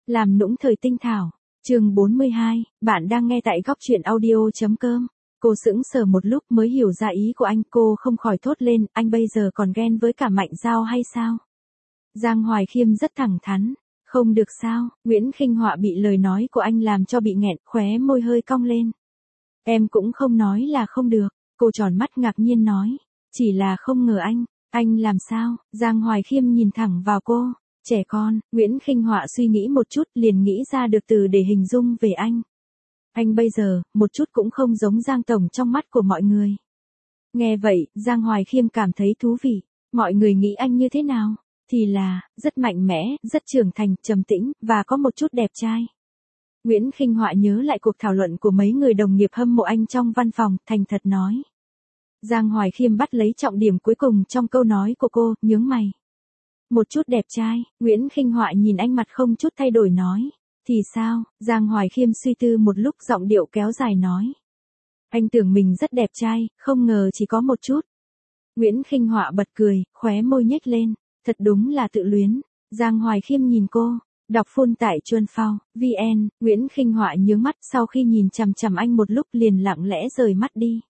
Làm nũng thời tinh thảo. Chương 42, bạn đang nghe tại góc truyện audio.com. Cô sững sờ một lúc mới hiểu ra ý của anh, cô không khỏi thốt lên, anh bây giờ còn ghen với cả Mạnh Giao hay sao? Giang Hoài Khiêm rất thẳng thắn, không được sao? Nguyễn Khinh Họa bị lời nói của anh làm cho bị nghẹn, khóe môi hơi cong lên. Em cũng không nói là không được, cô tròn mắt ngạc nhiên nói, chỉ là không ngờ anh làm sao? Giang Hoài Khiêm nhìn thẳng vào cô. Trẻ con. Nguyễn Khinh Họa suy nghĩ một chút liền nghĩ ra được từ để hình dung về anh. Anh bây giờ, một chút cũng không giống Giang Tổng trong mắt của mọi người. Nghe vậy, Giang Hoài Khiêm cảm thấy thú vị. Mọi người nghĩ anh như thế nào? Thì là, rất mạnh mẽ, rất trưởng thành, trầm tĩnh, và có một chút đẹp trai. Nguyễn Khinh Họa nhớ lại cuộc thảo luận của mấy người đồng nghiệp hâm mộ anh trong văn phòng, thành thật nói. Giang Hoài Khiêm bắt lấy trọng điểm cuối cùng trong câu nói của cô, nhướng mày. Một chút đẹp trai, Nguyễn Khinh Họa nhìn anh mặt không chút thay đổi nói. Thì sao? Giang Hoài Khiêm suy tư một lúc giọng điệu kéo dài nói. Anh tưởng mình rất đẹp trai, không ngờ chỉ có một chút. Nguyễn Khinh Họa bật cười, khóe môi nhếch lên. Thật đúng là tự luyến. Giang Hoài Khiêm nhìn cô. Đọc phun tại Chuân Phao, VN, Nguyễn Khinh Họa nhướng mắt sau khi nhìn chằm chằm anh một lúc liền lặng lẽ rời mắt đi.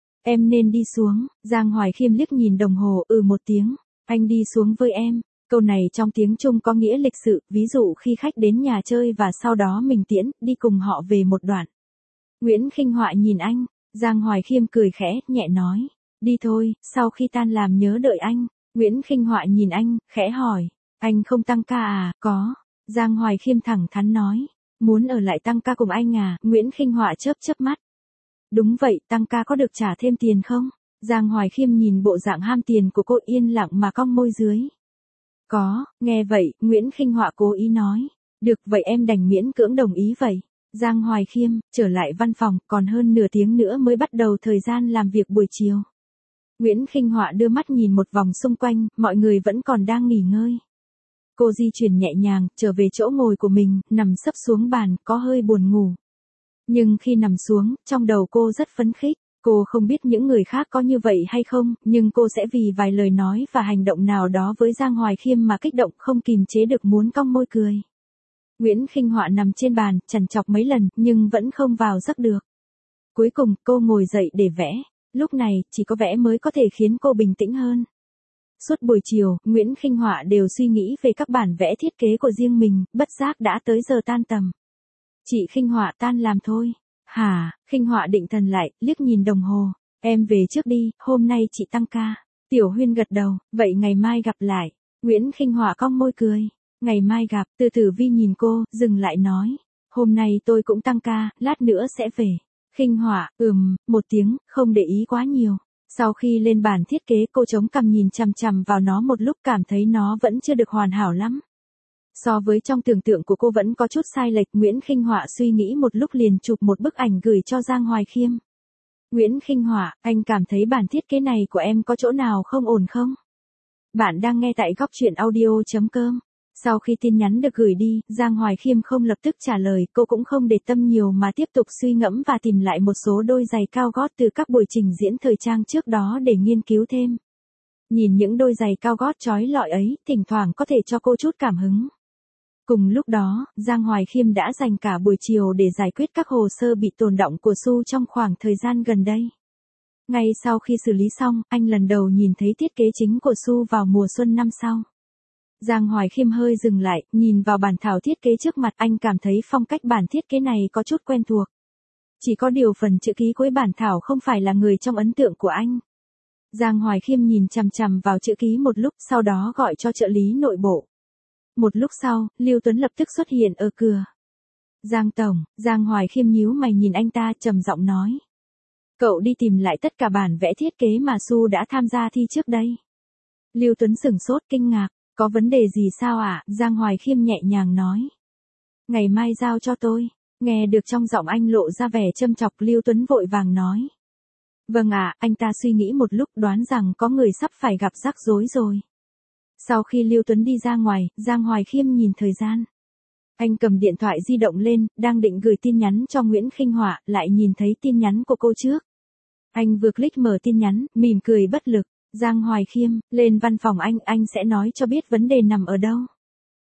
Em nên đi xuống. Giang Hoài Khiêm liếc nhìn đồng hồ, một tiếng. Anh đi xuống với em. Câu này trong tiếng Trung có nghĩa lịch sự, ví dụ khi khách đến nhà chơi và sau đó mình tiễn, đi cùng họ về một đoạn. Nguyễn Khinh Họa nhìn anh, Giang Hoài Khiêm cười khẽ, nhẹ nói, đi thôi, sau khi tan làm nhớ đợi anh. Nguyễn Khinh Họa nhìn anh, khẽ hỏi, anh không tăng ca à? Có. Giang Hoài Khiêm thẳng thắn nói, muốn ở lại tăng ca cùng anh à? Nguyễn Khinh Họa chớp chớp mắt. Đúng vậy, tăng ca có được trả thêm tiền không? Giang Hoài Khiêm nhìn bộ dạng ham tiền của cô yên lặng mà cong môi dưới. Có. Nghe vậy, Nguyễn Khinh Họa cố ý nói. Được vậy em đành miễn cưỡng đồng ý vậy. Giang Hoài Khiêm, trở lại văn phòng, còn hơn nửa tiếng nữa mới bắt đầu thời gian làm việc buổi chiều. Nguyễn Khinh Họa đưa mắt nhìn một vòng xung quanh, mọi người vẫn còn đang nghỉ ngơi. Cô di chuyển nhẹ nhàng, trở về chỗ ngồi của mình, nằm sấp xuống bàn, có hơi buồn ngủ. Nhưng khi nằm xuống, trong đầu cô rất phấn khích. Cô không biết những người khác có như vậy hay không, nhưng cô sẽ vì vài lời nói và hành động nào đó với Giang Hoài Khiêm mà kích động không kìm chế được muốn cong môi cười. Nguyễn Khinh Họa nằm trên bàn, trằn trọc mấy lần, nhưng vẫn không vào giấc được. Cuối cùng, cô ngồi dậy để vẽ. Lúc này, chỉ có vẽ mới có thể khiến cô bình tĩnh hơn. Suốt buổi chiều, Nguyễn Khinh Họa đều suy nghĩ về các bản vẽ thiết kế của riêng mình, bất giác đã tới giờ tan tầm. Chị Khinh Họa tan làm thôi. Hả? Khinh Họa định thần lại, liếc nhìn đồng hồ. Em về trước đi, hôm nay chị tăng ca. Tiểu Huyên gật đầu, vậy ngày mai gặp lại. Nguyễn Khinh Họa cong môi cười. Ngày mai gặp, Từ Tử Vi nhìn cô, dừng lại nói. Hôm nay tôi cũng tăng ca, lát nữa sẽ về. Khinh Họa, một tiếng, không để ý quá nhiều. Sau khi lên bản thiết kế cô chống cằm nhìn chằm chằm vào nó một lúc cảm thấy nó vẫn chưa được hoàn hảo lắm. So với trong tưởng tượng của cô vẫn có chút sai lệch, Nguyễn Khinh Họa suy nghĩ một lúc liền chụp một bức ảnh gửi cho Giang Hoài Khiêm. Nguyễn Khinh Họa, anh cảm thấy bản thiết kế này của em có chỗ nào không ổn không? Bạn đang nghe tại góc truyện audio.com. Sau khi tin nhắn được gửi đi, Giang Hoài Khiêm không lập tức trả lời, cô cũng không để tâm nhiều mà tiếp tục suy ngẫm và tìm lại một số đôi giày cao gót từ các buổi trình diễn thời trang trước đó để nghiên cứu thêm. Nhìn những đôi giày cao gót chói lọi ấy, thỉnh thoảng có thể cho cô chút cảm hứng. Cùng lúc đó, Giang Hoài Khiêm đã dành cả buổi chiều để giải quyết các hồ sơ bị tồn đọng của Su trong khoảng thời gian gần đây. Ngay sau khi xử lý xong, anh lần đầu nhìn thấy thiết kế chính của Su vào mùa xuân năm sau. Giang Hoài Khiêm hơi dừng lại, nhìn vào bản thảo thiết kế trước mặt, anh cảm thấy phong cách bản thiết kế này có chút quen thuộc. Chỉ có điều phần chữ ký cuối bản thảo không phải là người trong ấn tượng của anh. Giang Hoài Khiêm nhìn chằm chằm vào chữ ký một lúc, sau đó gọi cho trợ lý nội bộ. Một lúc sau, Lưu Tuấn lập tức xuất hiện ở cửa. Giang Tổng, Giang Hoài Khiêm nhíu mày nhìn anh ta trầm giọng nói. Cậu đi tìm lại tất cả bản vẽ thiết kế mà Su đã tham gia thi trước đây. Lưu Tuấn sửng sốt kinh ngạc, có vấn đề gì sao ạ? Giang Hoài Khiêm nhẹ nhàng nói. Ngày mai giao cho tôi. Nghe được trong giọng anh lộ ra vẻ châm chọc, Lưu Tuấn vội vàng nói. Vâng ạ, anh ta suy nghĩ một lúc đoán rằng có người sắp phải gặp rắc rối rồi. Sau khi Lưu Tuấn đi ra ngoài, Giang Hoài Khiêm nhìn thời gian. Anh cầm điện thoại di động lên, đang định gửi tin nhắn cho Nguyễn Khinh Họa, lại nhìn thấy tin nhắn của cô trước. Anh vừa click mở tin nhắn, mỉm cười bất lực. Giang Hoài Khiêm, lên văn phòng anh sẽ nói cho biết vấn đề nằm ở đâu.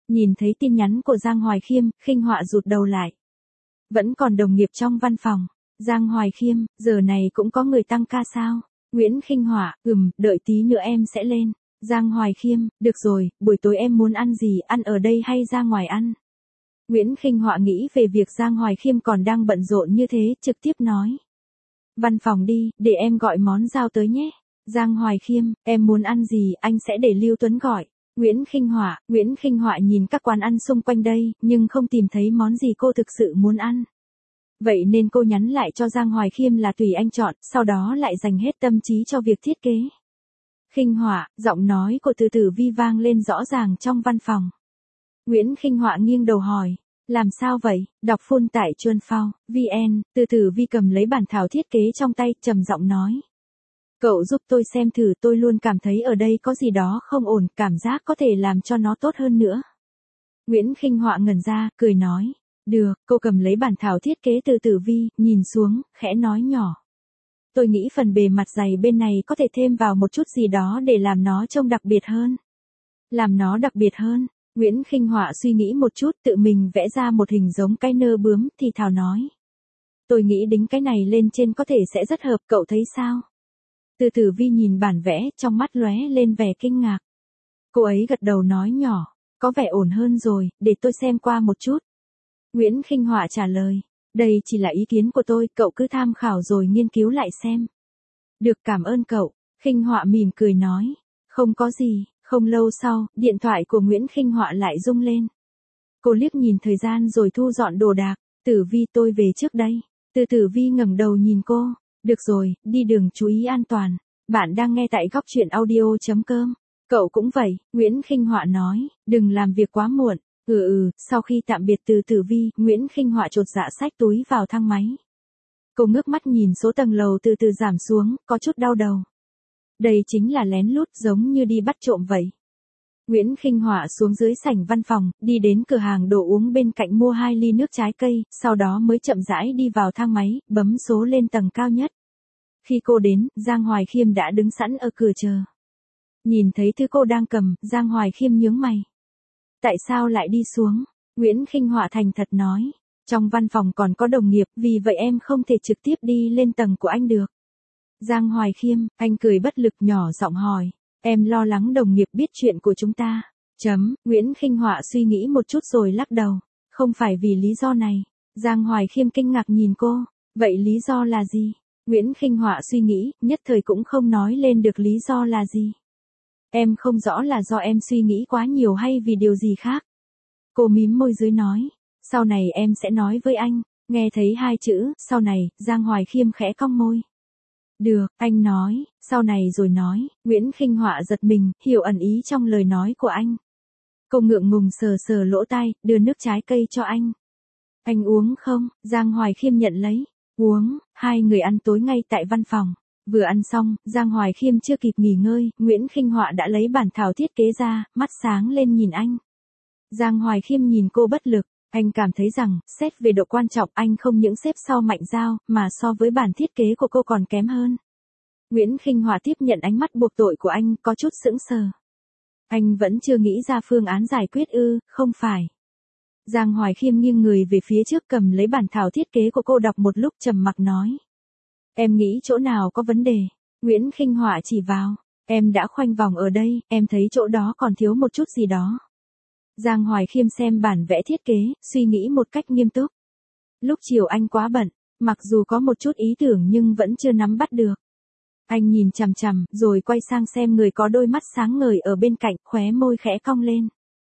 Nhìn thấy tin nhắn của Giang Hoài Khiêm, Khinh Họa rụt đầu lại. Vẫn còn đồng nghiệp trong văn phòng. Giang Hoài Khiêm, giờ này cũng có người tăng ca sao? Nguyễn Khinh Họa, đợi tí nữa em sẽ lên. Giang Hoài Khiêm, được rồi, buổi tối em muốn ăn gì, ăn ở đây hay ra ngoài ăn? Nguyễn Khinh Họa nghĩ về việc Giang Hoài Khiêm còn đang bận rộn như thế, trực tiếp nói. Văn phòng đi, để em gọi món giao tới nhé. Giang Hoài Khiêm, em muốn ăn gì, anh sẽ để Lưu Tuấn gọi. Nguyễn Khinh Họa nhìn các quán ăn xung quanh đây, nhưng không tìm thấy món gì cô thực sự muốn ăn. Vậy nên cô nhắn lại cho Giang Hoài Khiêm là tùy anh chọn, sau đó lại dành hết tâm trí cho việc thiết kế. Khinh Họa, giọng nói của Từ Tử Vi vang lên rõ ràng trong văn phòng. Nguyễn Khinh Họa nghiêng đầu hỏi, làm sao vậy? Đọc phun tại Chuân Phao, VN, Từ Tử Vi cầm lấy bản thảo thiết kế trong tay, trầm giọng nói. Cậu giúp tôi xem thử, tôi luôn cảm thấy ở đây có gì đó không ổn, cảm giác có thể làm cho nó tốt hơn nữa. Nguyễn Khinh Họa ngẩn ra, cười nói. Được, cô cầm lấy bản thảo thiết kế Từ Tử Vi, nhìn xuống, khẽ nói nhỏ. Tôi nghĩ phần bề mặt dày bên này có thể thêm vào một chút gì đó để làm nó trông đặc biệt hơn. Làm nó đặc biệt hơn, Nguyễn Khinh Họa suy nghĩ một chút, tự mình vẽ ra một hình giống cái nơ bướm, thì thào nói. Tôi nghĩ đính cái này lên trên có thể sẽ rất hợp, cậu thấy sao? Từ Tử Vi nhìn bản vẽ, trong mắt lóe lên vẻ kinh ngạc. Cô ấy gật đầu nói nhỏ, có vẻ ổn hơn rồi, để tôi xem qua một chút. Nguyễn Khinh Họa trả lời, đây chỉ là ý kiến của tôi, cậu cứ tham khảo rồi nghiên cứu lại xem. Được, cảm ơn cậu. Khinh Họa mỉm cười nói, không có gì. Không lâu sau, điện thoại của Nguyễn Khinh Họa lại rung lên. Cô liếc nhìn thời gian rồi thu dọn đồ đạc. Tử Vi, tôi về trước đây. Từ Tử Vi ngẩng đầu nhìn cô. Được rồi, đi đường chú ý an toàn. Bạn đang nghe tại góc truyện audio.com. Cậu cũng vậy, Nguyễn Khinh Họa nói, đừng làm việc quá muộn. Sau khi tạm biệt Từ Tử Vi, Nguyễn Khinh Họa chột dạ xách túi vào thang máy. Cô ngước mắt nhìn số tầng lầu từ từ giảm xuống, có chút đau đầu. Đây chính là lén lút, giống như đi bắt trộm vậy. Nguyễn Khinh Họa xuống dưới sảnh văn phòng, đi đến cửa hàng đồ uống bên cạnh mua 2 ly nước trái cây, sau đó mới chậm rãi đi vào thang máy, bấm số lên tầng cao nhất. Khi cô đến, Giang Hoài Khiêm đã đứng sẵn ở cửa chờ. Nhìn thấy thứ cô đang cầm, Giang Hoài Khiêm nhướng mày. Tại sao lại đi xuống? Nguyễn Khinh Họa thành thật nói. Trong văn phòng còn có đồng nghiệp, vì vậy em không thể trực tiếp đi lên tầng của anh được. Giang Hoài Khiêm, anh cười bất lực nhỏ giọng hỏi. Em lo lắng đồng nghiệp biết chuyện của chúng ta. Nguyễn Khinh Họa suy nghĩ một chút rồi lắc đầu. Không phải vì lý do này. Giang Hoài Khiêm kinh ngạc nhìn cô. Vậy lý do là gì? Nguyễn Khinh Họa suy nghĩ, nhất thời cũng không nói lên được lý do là gì. Em không rõ là do em suy nghĩ quá nhiều hay vì điều gì khác. Cô mím môi dưới nói. Sau này em sẽ nói với anh. Nghe thấy 2 chữ, sau này, Giang Hoài Khiêm khẽ cong môi. Được, anh nói, sau này rồi nói. Nguyễn Khinh Họa giật mình, hiểu ẩn ý trong lời nói của anh. Cô ngượng ngùng sờ sờ lỗ tai, đưa nước trái cây cho anh. Anh uống không? Giang Hoài Khiêm nhận lấy. Uống. Hai người ăn tối ngay tại văn phòng. Vừa ăn xong, Giang Hoài Khiêm chưa kịp nghỉ ngơi, Nguyễn Khinh Họa đã lấy bản thảo thiết kế ra, mắt sáng lên nhìn anh. Giang Hoài Khiêm nhìn cô bất lực. Anh cảm thấy rằng, xét về độ quan trọng anh không những xếp sau Mạnh Giao, mà so với bản thiết kế của cô còn kém hơn. Nguyễn Khinh Họa tiếp nhận ánh mắt buộc tội của anh, có chút sững sờ. Anh vẫn chưa nghĩ ra phương án giải quyết ư, không phải. Giang Hoài Khiêm nghiêng người về phía trước cầm lấy bản thảo thiết kế của cô đọc một lúc trầm mặc nói. Em nghĩ chỗ nào có vấn đề? Nguyễn Khinh Họa chỉ vào. Em đã khoanh vòng ở đây, em thấy chỗ đó còn thiếu một chút gì đó. Giang Hoài Khiêm xem bản vẽ thiết kế, suy nghĩ một cách nghiêm túc. Lúc chiều anh quá bận, mặc dù có một chút ý tưởng nhưng vẫn chưa nắm bắt được. Anh nhìn chằm chằm, rồi quay sang xem người có đôi mắt sáng ngời ở bên cạnh, khóe môi khẽ cong lên.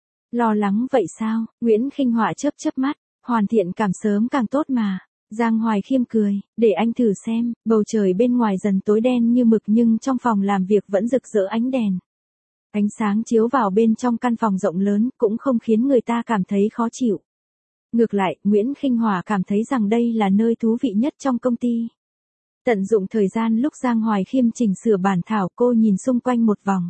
Lo lắng vậy sao? Nguyễn Khinh Họa chớp chớp mắt, hoàn thiện càng sớm càng tốt mà. Giang Hoài Khiêm cười, để anh thử xem, bầu trời bên ngoài dần tối đen như mực nhưng trong phòng làm việc vẫn rực rỡ ánh đèn. Ánh sáng chiếu vào bên trong căn phòng rộng lớn cũng không khiến người ta cảm thấy khó chịu. Ngược lại, Nguyễn Khinh Họa cảm thấy rằng đây là nơi thú vị nhất trong công ty. Tận dụng thời gian lúc Giang Hoài Khiêm chỉnh sửa bản thảo, cô nhìn xung quanh một vòng.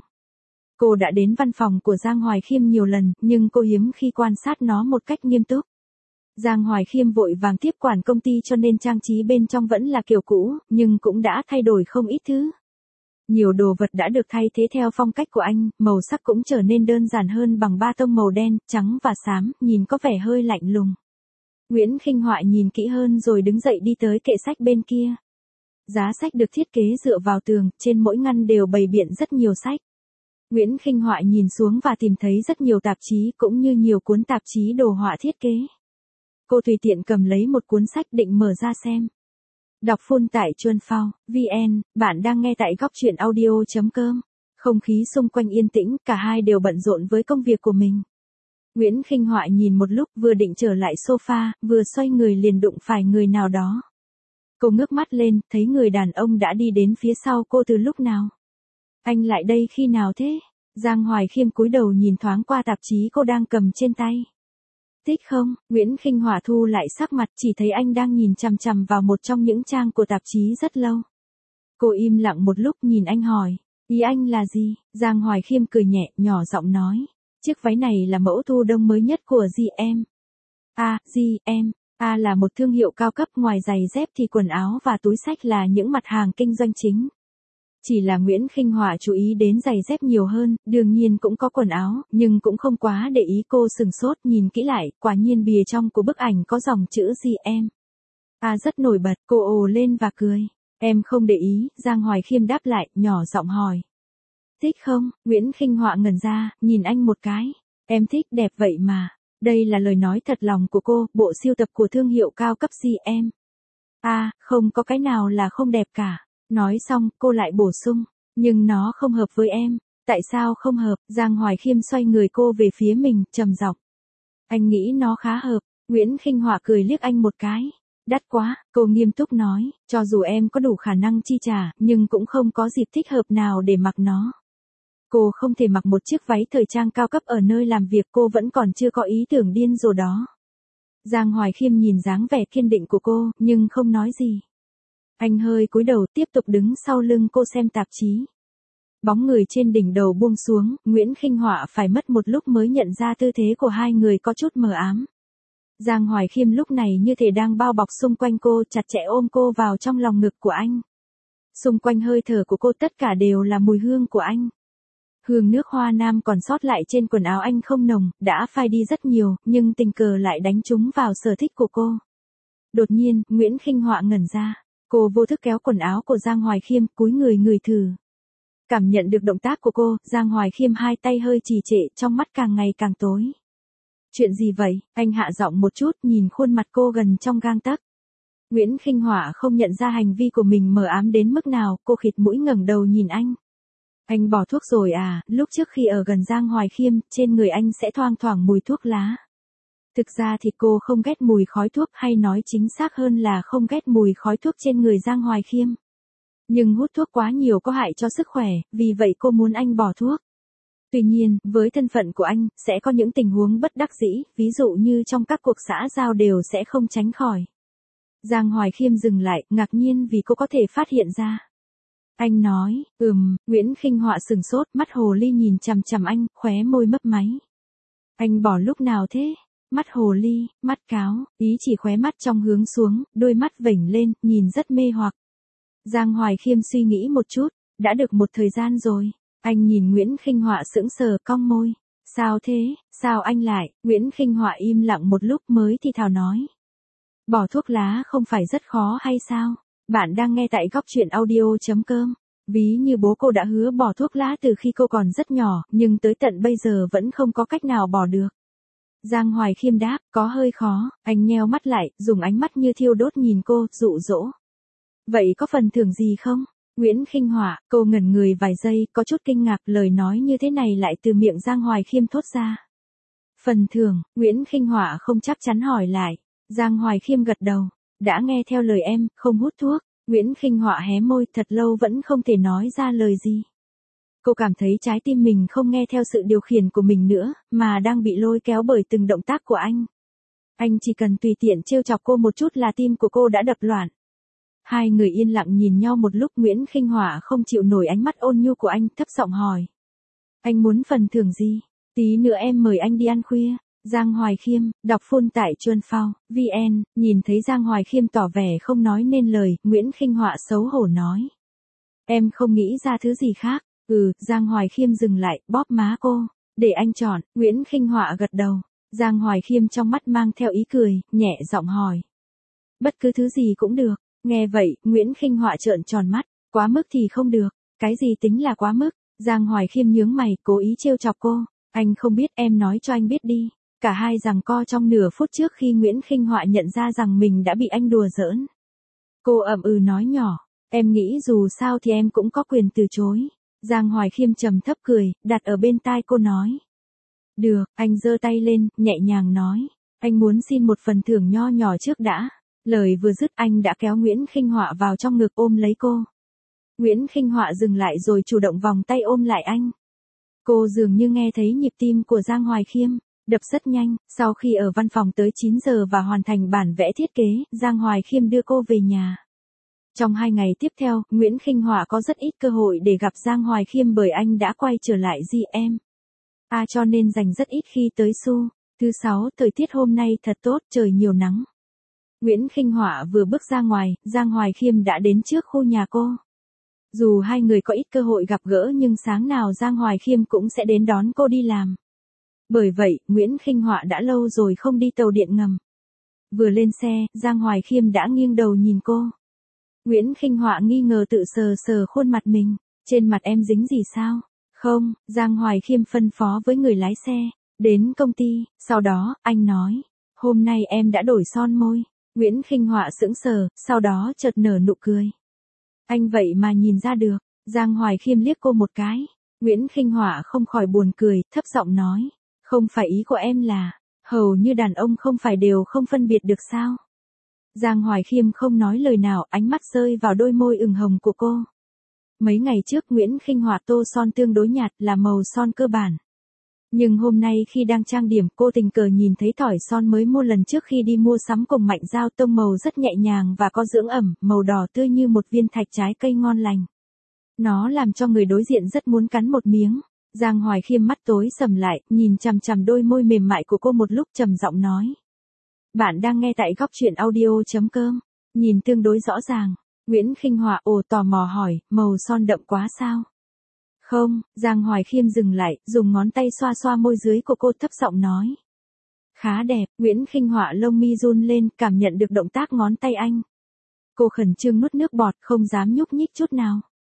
Cô đã đến văn phòng của Giang Hoài Khiêm nhiều lần, nhưng cô hiếm khi quan sát nó một cách nghiêm túc. Giang Hoài Khiêm vội vàng tiếp quản công ty cho nên trang trí bên trong vẫn là kiểu cũ, nhưng cũng đã thay đổi không ít thứ. Nhiều đồ vật đã được thay thế theo phong cách của anh, màu sắc cũng trở nên đơn giản hơn bằng ba tông màu đen, trắng và xám, nhìn có vẻ hơi lạnh lùng. Nguyễn Khinh Họa nhìn kỹ hơn rồi đứng dậy đi tới kệ sách bên kia. Giá sách được thiết kế dựa vào tường, trên mỗi ngăn đều bày biện rất nhiều sách. Nguyễn Khinh Họa nhìn xuống và tìm thấy rất nhiều tạp chí cũng như nhiều cuốn tạp chí đồ họa thiết kế. Cô tùy tiện cầm lấy một cuốn sách định mở ra xem. Đọc full tại Chuan Phao, VN, bạn đang nghe tại góc truyện audio.com. Không khí xung quanh yên tĩnh, cả hai đều bận rộn với công việc của mình. Nguyễn Khinh Họa nhìn một lúc vừa định trở lại sofa, vừa xoay người liền đụng phải người nào đó. Cô ngước mắt lên, thấy người đàn ông đã đi đến phía sau cô từ lúc nào. Anh lại đây khi nào thế? Giang Hoài Khiêm cúi đầu nhìn thoáng qua tạp chí cô đang cầm trên tay. Thích không? Nguyễn Khinh Họa thu lại sắc mặt, chỉ thấy anh đang nhìn chằm chằm vào một trong những trang của tạp chí rất lâu. Cô im lặng một lúc nhìn anh hỏi, ý anh là gì? Giang Hoài Khiêm cười nhẹ, nhỏ giọng nói, chiếc váy này là mẫu thu đông mới nhất của GM. GM. Là một thương hiệu cao cấp, ngoài giày dép thì quần áo và túi xách là những mặt hàng kinh doanh chính. Chỉ là Nguyễn Khinh Họa chú ý đến giày dép nhiều hơn, đương nhiên cũng có quần áo, nhưng cũng không quá để ý. Cô sừng sốt nhìn kỹ lại, quả nhiên bìa trong của bức ảnh có dòng chữ GM. Rất nổi bật, cô ồ lên và cười. Em không để ý, Giang Hoài Khiêm đáp lại, nhỏ giọng hỏi. Thích không? Nguyễn Khinh Họa ngẩn ra, nhìn anh một cái. Em thích, đẹp vậy mà. Đây là lời nói thật lòng của cô, bộ sưu tập của thương hiệu cao cấp GM. Không có cái nào là không đẹp cả. Nói xong, cô lại bổ sung, nhưng nó không hợp với em. Tại sao không hợp? Giang Hoài Khiêm xoay người cô về phía mình, trầm giọng. Anh nghĩ nó khá hợp. Nguyễn Khinh Họa cười liếc anh một cái. Đắt quá, cô nghiêm túc nói, cho dù em có đủ khả năng chi trả, nhưng cũng không có dịp thích hợp nào để mặc nó. Cô không thể mặc một chiếc váy thời trang cao cấp ở nơi làm việc, cô vẫn còn chưa có ý tưởng điên rồ đó. Giang Hoài Khiêm nhìn dáng vẻ kiên định của cô, nhưng không nói gì. Anh hơi cúi đầu tiếp tục đứng sau lưng cô xem tạp chí. Bóng người trên đỉnh đầu buông xuống, Nguyễn Khinh Họa phải mất một lúc mới nhận ra tư thế của hai người có chút mờ ám. Giang Hoài Khiêm lúc này như thể đang bao bọc xung quanh cô, chặt chẽ ôm cô vào trong lòng ngực của anh. Xung quanh hơi thở của cô tất cả đều là mùi hương của anh. Hương nước hoa nam còn sót lại trên quần áo anh không nồng, đã phai đi rất nhiều, nhưng tình cờ lại đánh trúng vào sở thích của cô. Đột nhiên, Nguyễn Khinh Họa ngẩn ra. Cô vô thức kéo quần áo của Giang Hoài Khiêm, cúi người ngửi thử. Cảm nhận được động tác của cô, Giang Hoài Khiêm hai tay hơi trì trệ, trong mắt càng ngày càng tối. Chuyện gì vậy? Anh hạ giọng một chút, nhìn khuôn mặt cô gần trong gang tấc. Nguyễn Khinh Họa không nhận ra hành vi của mình mờ ám đến mức nào, cô khịt mũi ngẩng đầu nhìn anh. Anh bỏ thuốc rồi à? Lúc trước khi ở gần Giang Hoài Khiêm, trên người anh sẽ thoang thoảng mùi thuốc lá. Thực ra thì cô không ghét mùi khói thuốc, hay nói chính xác hơn là không ghét mùi khói thuốc trên người Giang Hoài Khiêm. Nhưng hút thuốc quá nhiều có hại cho sức khỏe, vì vậy cô muốn anh bỏ thuốc. Tuy nhiên, với thân phận của anh, sẽ có những tình huống bất đắc dĩ, ví dụ như trong các cuộc xã giao đều sẽ không tránh khỏi. Giang Hoài Khiêm dừng lại, ngạc nhiên vì cô có thể phát hiện ra. Anh nói, Nguyễn Khinh Họa sừng sốt, mắt hồ ly nhìn chằm chằm anh, khóe môi mấp máy. Anh bỏ lúc nào thế? Mắt hồ ly, mắt cáo, ý chỉ khóe mắt trong hướng xuống, đôi mắt vểnh lên, nhìn rất mê hoặc. Giang Hoài Khiêm suy nghĩ một chút, đã được một thời gian rồi. Anh nhìn Nguyễn Khinh Họa sững sờ, cong môi. Sao thế? Sao anh lại? Nguyễn Khinh Họa im lặng một lúc mới thì thào nói. Bỏ thuốc lá không phải rất khó hay sao? Bạn đang nghe tại góc truyện audio.com. Ví như bố cô đã hứa bỏ thuốc lá từ khi cô còn rất nhỏ, nhưng tới tận bây giờ vẫn không có cách nào bỏ được. Giang Hoài Khiêm đáp, có hơi khó. Anh nheo mắt lại, dùng ánh mắt như thiêu đốt nhìn cô, dụ dỗ. Vậy có phần thưởng gì không? Nguyễn Khinh Họa, cô ngẩn người vài giây, có chút kinh ngạc, lời nói như thế này lại từ miệng Giang Hoài Khiêm thốt ra. Phần thưởng? Nguyễn Khinh Họa không chắc chắn hỏi lại. Giang Hoài Khiêm gật đầu. Đã nghe theo lời em, không hút thuốc. Nguyễn Khinh Họa hé môi, thật lâu vẫn không thể nói ra lời gì. Cô cảm thấy trái tim mình không nghe theo sự điều khiển của mình nữa, mà đang bị lôi kéo bởi từng động tác của anh. Anh chỉ cần tùy tiện trêu chọc cô một chút là tim của cô đã đập loạn. Hai người yên lặng nhìn nhau một lúc, Nguyễn Khinh Họa không chịu nổi ánh mắt ôn nhu của anh, thấp giọng hỏi. Anh muốn phần thưởng gì? Tí nữa em mời anh đi ăn khuya. Giang Hoài Khiêm, đọc full tại Chuan Phao, VN, nhìn thấy Giang Hoài Khiêm tỏ vẻ không nói nên lời, Nguyễn Khinh Họa xấu hổ nói. Em không nghĩ ra thứ gì khác. Giang Hoài Khiêm dừng lại, bóp má cô. Để anh chọn, Nguyễn Khinh Họa gật đầu. Giang Hoài Khiêm trong mắt mang theo ý cười, nhẹ giọng hỏi. Bất cứ thứ gì cũng được. Nghe vậy, Nguyễn Khinh Họa trợn tròn mắt. Quá mức thì không được. Cái gì tính là quá mức? Giang Hoài Khiêm nhướng mày, cố ý trêu chọc cô. Anh không biết, em nói cho anh biết đi. Cả hai giằng co trong nửa phút trước khi Nguyễn Khinh Họa nhận ra rằng mình đã bị anh đùa giỡn. Cô ậm ừ nói nhỏ. Em nghĩ dù sao thì em cũng có quyền từ chối. Giang Hoài Khiêm trầm thấp cười, đặt ở bên tai cô nói. Được, anh giơ tay lên, nhẹ nhàng nói. Anh muốn xin một phần thưởng nho nhỏ trước đã. Lời vừa dứt anh đã kéo Nguyễn Khinh Họa vào trong ngực ôm lấy cô. Nguyễn Khinh Họa dừng lại rồi chủ động vòng tay ôm lại anh. Cô dường như nghe thấy nhịp tim của Giang Hoài Khiêm, đập rất nhanh. Sau khi ở văn phòng tới 9 giờ và hoàn thành bản vẽ thiết kế, Giang Hoài Khiêm đưa cô về nhà. Trong 2 ngày tiếp theo, Nguyễn Khinh Họa có rất ít cơ hội để gặp Giang Hoài Khiêm bởi anh đã quay trở lại GM. Cho nên dành rất ít khi tới Su. Thứ 6, thời tiết hôm nay thật tốt, trời nhiều nắng. Nguyễn Khinh Họa vừa bước ra ngoài, Giang Hoài Khiêm đã đến trước khu nhà cô. Dù hai người có ít cơ hội gặp gỡ nhưng sáng nào Giang Hoài Khiêm cũng sẽ đến đón cô đi làm. Bởi vậy, Nguyễn Khinh Họa đã lâu rồi không đi tàu điện ngầm. Vừa lên xe, Giang Hoài Khiêm đã nghiêng đầu nhìn cô. Nguyễn Khinh Họa nghi ngờ tự sờ sờ khuôn mặt mình. Trên mặt em dính gì sao? Không, Giang Hoài Khiêm phân phó với người lái xe. Đến công ty, sau đó, anh nói. Hôm nay em đã đổi son môi. Nguyễn Khinh Họa sững sờ, sau đó chợt nở nụ cười. Anh vậy mà nhìn ra được. Giang Hoài Khiêm liếc cô một cái. Nguyễn Khinh Họa không khỏi buồn cười, thấp giọng nói. Không phải ý của em là, hầu như đàn ông không phải đều không phân biệt được sao? Giang Hoài Khiêm không nói lời nào, ánh mắt rơi vào đôi môi ửng hồng của cô. Mấy ngày trước Nguyễn Khinh Họa tô son tương đối nhạt là màu son cơ bản. Nhưng hôm nay khi đang trang điểm cô tình cờ nhìn thấy thỏi son mới mua lần trước khi đi mua sắm cùng Mạnh Dao, tông màu rất nhẹ nhàng và có dưỡng ẩm, màu đỏ tươi như một viên thạch trái cây ngon lành. Nó làm cho người đối diện rất muốn cắn một miếng. Giang Hoài Khiêm mắt tối sầm lại, nhìn chằm chằm đôi môi mềm mại của cô một lúc trầm giọng nói. Bạn đang nghe tại góc truyện audio.com. Nhìn tương đối rõ ràng. Nguyễn Khinh Họa tò mò hỏi, màu son đậm quá sao? Không, Giang Hoài Khiêm dừng lại, dùng ngón tay xoa xoa môi dưới của cô thấp giọng nói. Khá đẹp, Nguyễn Khinh Họa lông mi run lên, cảm nhận được động tác ngón tay anh. Cô khẩn trương nuốt nước bọt, không dám nhúc nhích chút nào.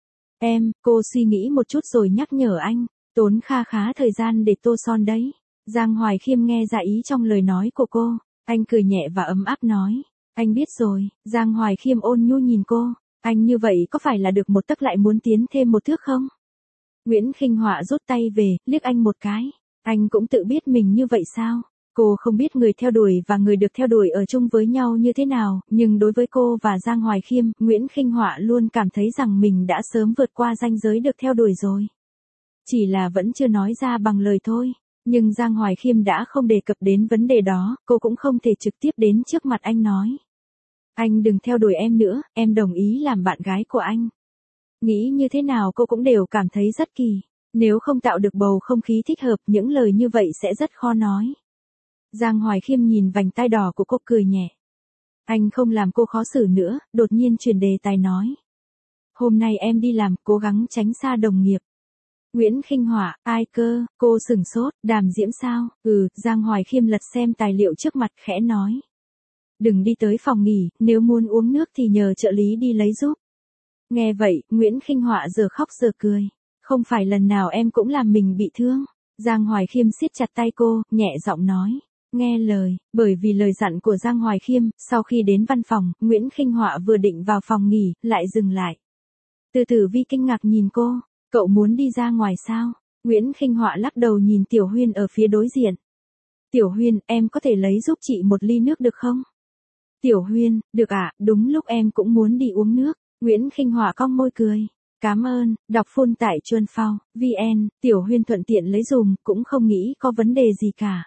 Cô suy nghĩ một chút rồi nhắc nhở anh, tốn khá thời gian để tô son đấy. Giang Hoài Khiêm nghe ra ý trong lời nói của cô, anh cười nhẹ và ấm áp nói. Anh biết rồi. Giang Hoài Khiêm ôn nhu nhìn cô, anh như vậy có phải là được một tấc lại muốn tiến thêm một thước không? Nguyễn Khinh Họa rút tay về, liếc anh một cái. Anh cũng tự biết mình như vậy sao? Cô không biết người theo đuổi và người được theo đuổi ở chung với nhau như thế nào, nhưng đối với cô và Giang Hoài Khiêm, Nguyễn Khinh Họa luôn cảm thấy rằng mình đã sớm vượt qua ranh giới được theo đuổi rồi. Chỉ là vẫn chưa nói ra bằng lời thôi. Nhưng Giang Hoài Khiêm đã không đề cập đến vấn đề đó, cô cũng không thể trực tiếp đến trước mặt anh nói. Anh đừng theo đuổi em nữa, em đồng ý làm bạn gái của anh. Nghĩ như thế nào cô cũng đều cảm thấy rất kỳ. Nếu không tạo được bầu không khí thích hợp, những lời như vậy sẽ rất khó nói. Giang Hoài Khiêm nhìn vành tai đỏ của cô cười nhẹ. Anh không làm cô khó xử nữa, đột nhiên chuyển đề tài nói. Hôm nay em đi làm, cố gắng tránh xa đồng nghiệp. Nguyễn Khinh Họa, ai cơ? Cô sửng sốt, Đàm Diễm sao? Giang Hoài Khiêm lật xem tài liệu trước mặt khẽ nói. Đừng đi tới phòng nghỉ, nếu muốn uống nước thì nhờ trợ lý đi lấy giúp. Nghe vậy, Nguyễn Khinh Họa giờ khóc giờ cười. Không phải lần nào em cũng làm mình bị thương. Giang Hoài Khiêm siết chặt tay cô, nhẹ giọng nói. Nghe lời, bởi vì lời dặn của Giang Hoài Khiêm, sau khi đến văn phòng, Nguyễn Khinh Họa vừa định vào phòng nghỉ, lại dừng lại. Từ Tử Vi kinh ngạc nhìn cô. Cậu muốn đi ra ngoài sao? Nguyễn Khinh Họa lắc đầu nhìn Tiểu Huyên ở phía đối diện. Tiểu Huyên, em có thể lấy giúp chị một ly nước được không? Tiểu Huyên, được ạ, đúng lúc em cũng muốn đi uống nước. Nguyễn Khinh Họa cong môi cười. Cảm ơn, đọc full tại Chuan Phao, VN, Tiểu Huyên thuận tiện lấy dùm, cũng không nghĩ có vấn đề gì cả.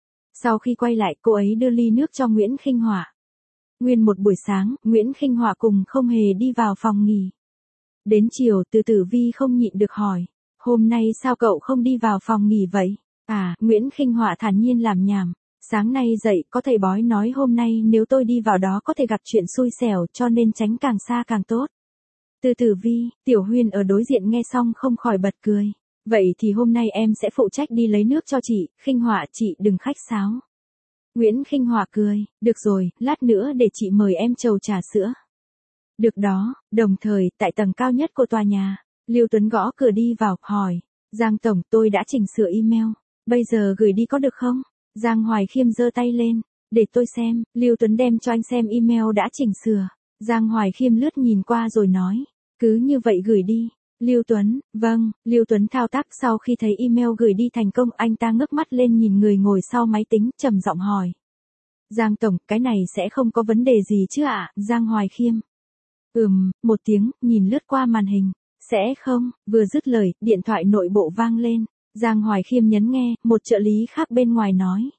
Sau khi quay lại, cô ấy đưa ly nước cho Nguyễn Khinh Họa. Nguyên một buổi sáng, Nguyễn Khinh Họa cùng không hề đi vào phòng nghỉ. Đến chiều, Từ Tử Vi không nhịn được hỏi. Hôm nay sao cậu không đi vào phòng nghỉ vậy? Nguyễn Khinh Họa thản nhiên làm nhảm. Sáng nay dậy, có thầy bói nói hôm nay nếu tôi đi vào đó có thể gặp chuyện xui xẻo cho nên tránh càng xa càng tốt. Từ Tử Vi, Tiểu Huyên ở đối diện nghe xong không khỏi bật cười. Vậy thì hôm nay em sẽ phụ trách đi lấy nước cho chị, Khinh Họa, chị đừng khách sáo. Nguyễn Khinh Họa cười, được rồi, lát nữa để chị mời em chầu trà sữa. Được đó, đồng thời, tại tầng cao nhất của tòa nhà, Lưu Tuấn gõ cửa đi vào, hỏi, Giang Tổng, tôi đã chỉnh sửa email, bây giờ gửi đi có được không? Giang Hoài Khiêm giơ tay lên, để tôi xem, Lưu Tuấn đem cho anh xem email đã chỉnh sửa. Giang Hoài Khiêm lướt nhìn qua rồi nói, cứ như vậy gửi đi. Lưu Tuấn, vâng, Lưu Tuấn thao tác sau khi thấy email gửi đi thành công, anh ta ngước mắt lên nhìn người ngồi sau máy tính, trầm giọng hỏi. Giang Tổng, cái này sẽ không có vấn đề gì chứ ạ? Giang Hoài Khiêm. Một tiếng, nhìn lướt qua màn hình. Sẽ không, vừa dứt lời, điện thoại nội bộ vang lên. Giang Hoài Khiêm nhấn nghe, một trợ lý khác bên ngoài nói.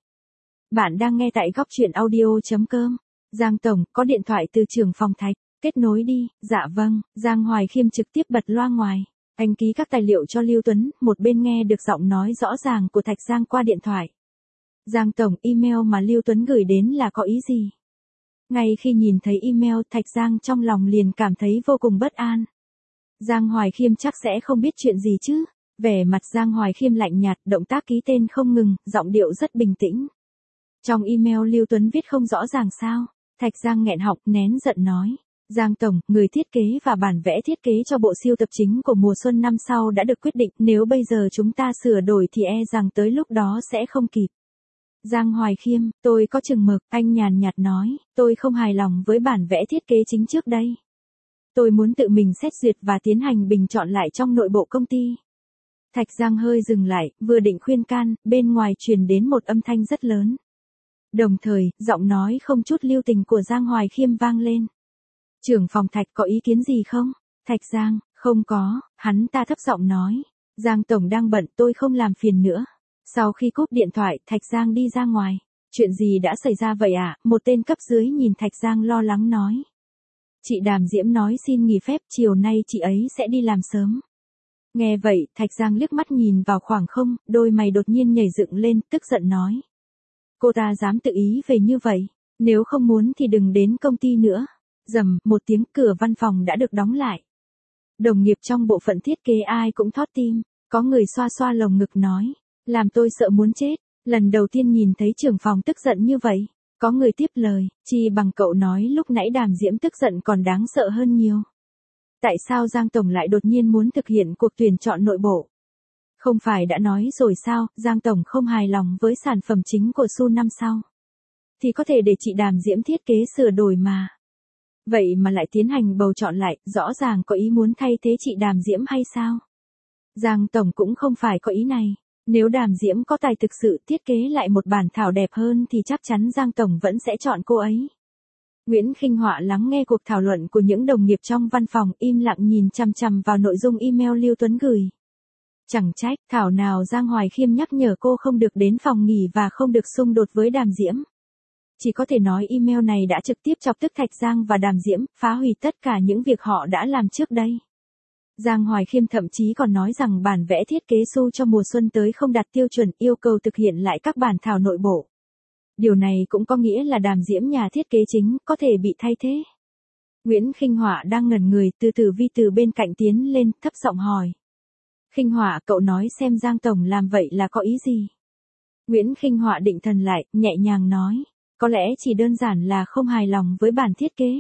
Bạn đang nghe tại góc truyện audio.com. Giang Tổng, có điện thoại từ trưởng phòng Thạch. Kết nối đi, dạ vâng, Giang Hoài Khiêm trực tiếp bật loa ngoài. Anh ký các tài liệu cho Lưu Tuấn, một bên nghe được giọng nói rõ ràng của Thạch Giang qua điện thoại. Giang Tổng, email mà Lưu Tuấn gửi đến là có ý gì? Ngay khi nhìn thấy email, Thạch Giang trong lòng liền cảm thấy vô cùng bất an. Giang Hoài Khiêm chắc sẽ không biết chuyện gì chứ? Vẻ mặt Giang Hoài Khiêm lạnh nhạt, động tác ký tên không ngừng, giọng điệu rất bình tĩnh. Trong email Lưu Tuấn viết không rõ ràng sao? Thạch Giang nghẹn họng, nén giận nói. Giang Tổng, người thiết kế và bản vẽ thiết kế cho bộ siêu tập chính của mùa xuân năm sau đã được quyết định, nếu bây giờ chúng ta sửa đổi thì e rằng tới lúc đó sẽ không kịp. Giang Hoài Khiêm, tôi có chừng mực, anh nhàn nhạt nói, tôi không hài lòng với bản vẽ thiết kế chính trước đây. Tôi muốn tự mình xét duyệt và tiến hành bình chọn lại trong nội bộ công ty. Thạch Giang hơi dừng lại, vừa định khuyên can, bên ngoài truyền đến một âm thanh rất lớn. Đồng thời, giọng nói không chút lưu tình của Giang Hoài Khiêm vang lên. Trưởng phòng Thạch có ý kiến gì không? Thạch Giang, không có, hắn ta thấp giọng nói. Giang Tổng đang bận, tôi không làm phiền nữa. Sau khi cúp điện thoại, Thạch Giang đi ra ngoài. Chuyện gì đã xảy ra vậy ạ? Một tên cấp dưới nhìn Thạch Giang lo lắng nói. Chị Đàm Diễm nói xin nghỉ phép, chiều nay chị ấy sẽ đi làm sớm. Nghe vậy, Thạch Giang liếc mắt nhìn vào khoảng không, đôi mày đột nhiên nhảy dựng lên, tức giận nói. Cô ta dám tự ý về như vậy, nếu không muốn thì đừng đến công ty nữa. Rầm, một tiếng, cửa văn phòng đã được đóng lại. Đồng nghiệp trong bộ phận thiết kế ai cũng thót tim, có người xoa xoa lồng ngực nói. Làm tôi sợ muốn chết, lần đầu tiên nhìn thấy trưởng phòng tức giận như vậy. Có người tiếp lời, chi bằng cậu nói lúc nãy Đàm Diễm tức giận còn đáng sợ hơn nhiều. Tại sao Giang Tổng lại đột nhiên muốn thực hiện cuộc tuyển chọn nội bộ? Không phải đã nói rồi sao, Giang Tổng không hài lòng với sản phẩm chính của Su năm sau. Thì có thể để chị Đàm Diễm thiết kế sửa đổi mà. Vậy mà lại tiến hành bầu chọn lại, rõ ràng có ý muốn thay thế chị Đàm Diễm hay sao? Giang Tổng cũng không phải có ý này. Nếu Đàm Diễm có tài thực sự thiết kế lại một bản thảo đẹp hơn thì chắc chắn Giang Tổng vẫn sẽ chọn cô ấy. Nguyễn Khinh Họa lắng nghe cuộc thảo luận của những đồng nghiệp trong văn phòng, im lặng nhìn chằm chằm vào nội dung email Lưu Tuấn gửi. Chẳng trách, thảo nào Giang Hoài Khiêm nhắc nhở cô không được đến phòng nghỉ và không được xung đột với Đàm Diễm. Chỉ có thể nói email này đã trực tiếp chọc tức Thạch Giang và Đàm Diễm, phá hủy tất cả những việc họ đã làm trước đây. Giang Hoài Khiêm thậm chí còn nói rằng bản vẽ thiết kế Su cho mùa xuân tới không đạt tiêu chuẩn, yêu cầu thực hiện lại các bản thảo nội bộ. Điều này cũng có nghĩa là Đàm Diễm nhà thiết kế chính có thể bị thay thế. Nguyễn Khinh Họa đang ngẩn người, từ Tử Vi từ bên cạnh tiến lên, thấp giọng hỏi. Khinh Họa, cậu nói xem Giang Tổng làm vậy là có ý gì? Nguyễn Khinh Họa định thần lại, nhẹ nhàng nói. Có lẽ chỉ đơn giản là không hài lòng với bản thiết kế.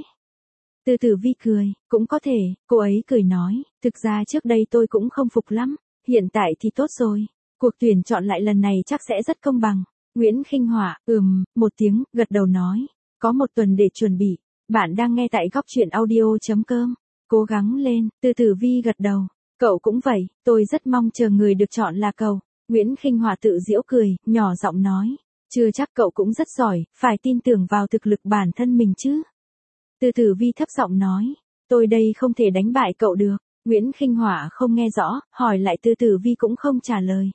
Từ Tử Vi cười, cũng có thể, cô ấy cười nói, thực ra trước đây tôi cũng không phục lắm, hiện tại thì tốt rồi, cuộc tuyển chọn lại lần này chắc sẽ rất công bằng. Nguyễn Khinh Họa, một tiếng, gật đầu nói, có một tuần để chuẩn bị, bạn đang nghe tại góc truyện audio.com, cố gắng lên, Từ Tử Vi gật đầu, cậu cũng vậy, tôi rất mong chờ người được chọn là cậu. Nguyễn Khinh Họa tự giễu cười, nhỏ giọng nói, chưa chắc cậu cũng rất giỏi, phải tin tưởng vào thực lực bản thân mình chứ. Từ Tử Vi thấp giọng nói, tôi đây không thể đánh bại cậu được. Nguyễn Khinh Họa không nghe rõ, hỏi lại Từ Tử Vi cũng không trả lời.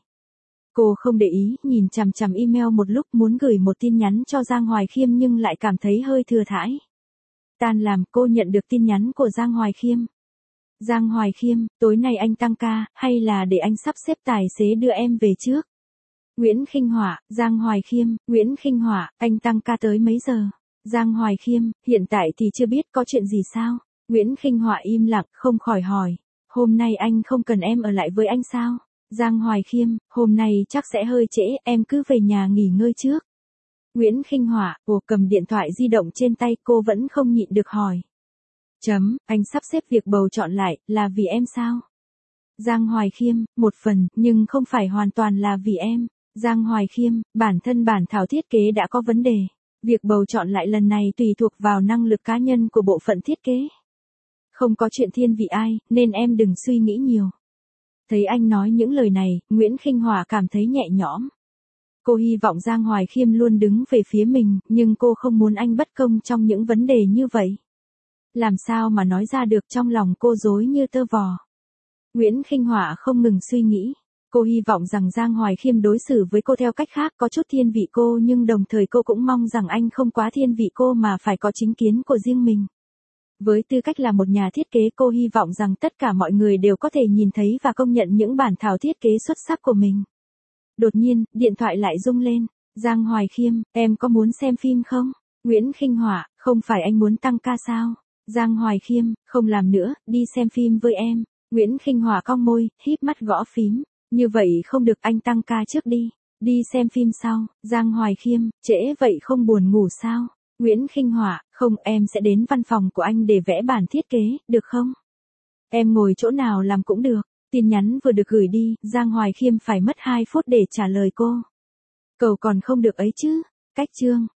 Cô không để ý, nhìn chằm chằm email một lúc, muốn gửi một tin nhắn cho Giang Hoài Khiêm nhưng lại cảm thấy hơi thừa thãi. Tan làm, cô nhận được tin nhắn của Giang Hoài Khiêm. Giang Hoài Khiêm, tối nay anh tăng ca, hay là để anh sắp xếp tài xế đưa em về trước? Nguyễn Khinh Họa, Giang Hoài Khiêm, Nguyễn Khinh Họa, anh tăng ca tới mấy giờ? Giang Hoài Khiêm, hiện tại thì chưa biết, có chuyện gì sao? Nguyễn Khinh Họa im lặng, không khỏi hỏi. Hôm nay anh không cần em ở lại với anh sao? Giang Hoài Khiêm, hôm nay chắc sẽ hơi trễ, em cứ về nhà nghỉ ngơi trước. Nguyễn Khinh Họa, cầm điện thoại di động trên tay cô vẫn không nhịn được hỏi. Anh sắp xếp việc bầu chọn lại, là vì em sao? Giang Hoài Khiêm, một phần, nhưng không phải hoàn toàn là vì em. Giang Hoài Khiêm, bản thân bản thảo thiết kế đã có vấn đề. Việc bầu chọn lại lần này tùy thuộc vào năng lực cá nhân của bộ phận thiết kế. Không có chuyện thiên vị ai, nên em đừng suy nghĩ nhiều. Thấy anh nói những lời này, Nguyễn Khinh Họa cảm thấy nhẹ nhõm. Cô hy vọng Giang Hoài Khiêm luôn đứng về phía mình, nhưng cô không muốn anh bất công trong những vấn đề như vậy. Làm sao mà nói ra được, trong lòng cô rối như tơ vò. Nguyễn Khinh Họa không ngừng suy nghĩ. Cô hy vọng rằng Giang Hoài Khiêm đối xử với cô theo cách khác, có chút thiên vị cô, nhưng đồng thời cô cũng mong rằng anh không quá thiên vị cô mà phải có chính kiến của riêng mình. Với tư cách là một nhà thiết kế, cô hy vọng rằng tất cả mọi người đều có thể nhìn thấy và công nhận những bản thảo thiết kế xuất sắc của mình. Đột nhiên, điện thoại lại rung lên. Giang Hoài Khiêm, em có muốn xem phim không? Nguyễn Khinh Họa, không phải anh muốn tăng ca sao? Giang Hoài Khiêm, không làm nữa, đi xem phim với em. Nguyễn Khinh Họa cong môi, híp mắt gõ phím. Như vậy không được, anh tăng ca trước đi. Đi xem phim sau. Giang Hoài Khiêm, trễ vậy không buồn ngủ sao? Nguyễn Khinh Họa, không, em sẽ đến văn phòng của anh để vẽ bản thiết kế, được không? Em ngồi chỗ nào làm cũng được. Tin nhắn vừa được gửi đi, Giang Hoài Khiêm phải mất 2 phút để trả lời cô. Cầu còn không được ấy chứ. Cách chương.